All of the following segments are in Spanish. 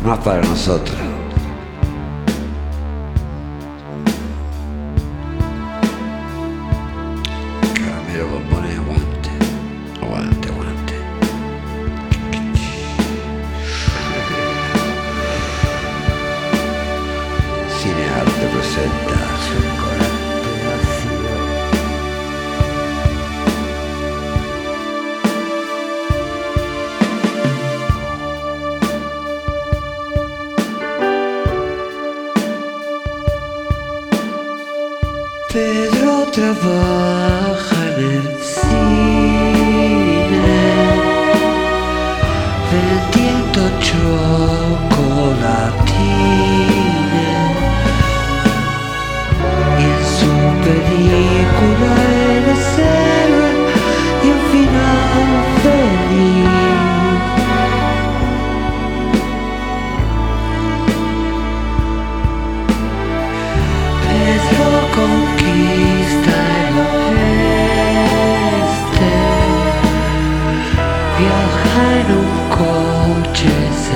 más para nosotros. Caramelo, bombones, aguante, aguante, aguante. Cinearte presenta Chocolate Ácido. Pedro trabaja en el cine vendiendo chocolatines, y en su película él es héroe y un final feliz. Pedro conquista el oeste, viaja en un coche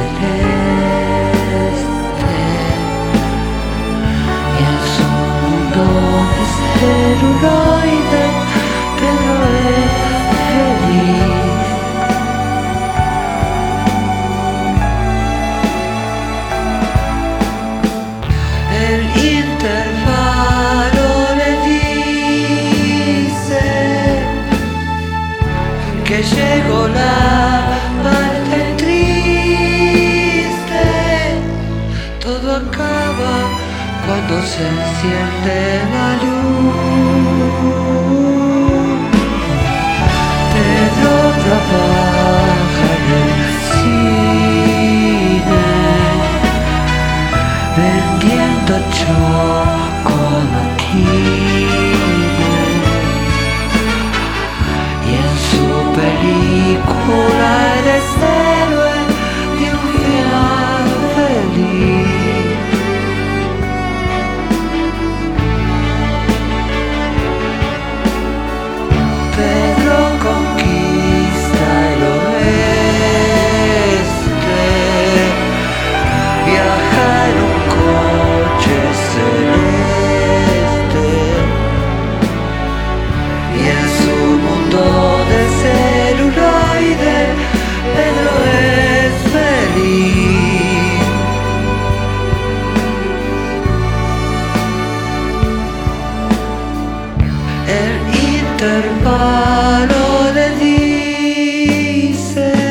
celeste, y en su mundo de celuloide Pedro es feliz. El intervalo le dice que llegó la parte triste. Todo acaba cuando se enciende la luz. Pedro trabaja en el cine vendiendo chocolatines, y en su película eres héroe de un final feliz. Pedro conquista el oeste, viaja en un coche celeste, y en su mundo de celuloide Pedro es feliz. El intervalo le dice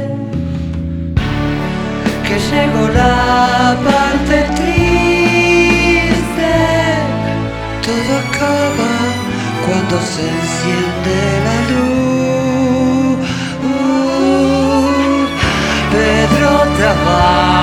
que llegó la parte triste. Todo acaba cuando se enciende la luz. Pedro trabaja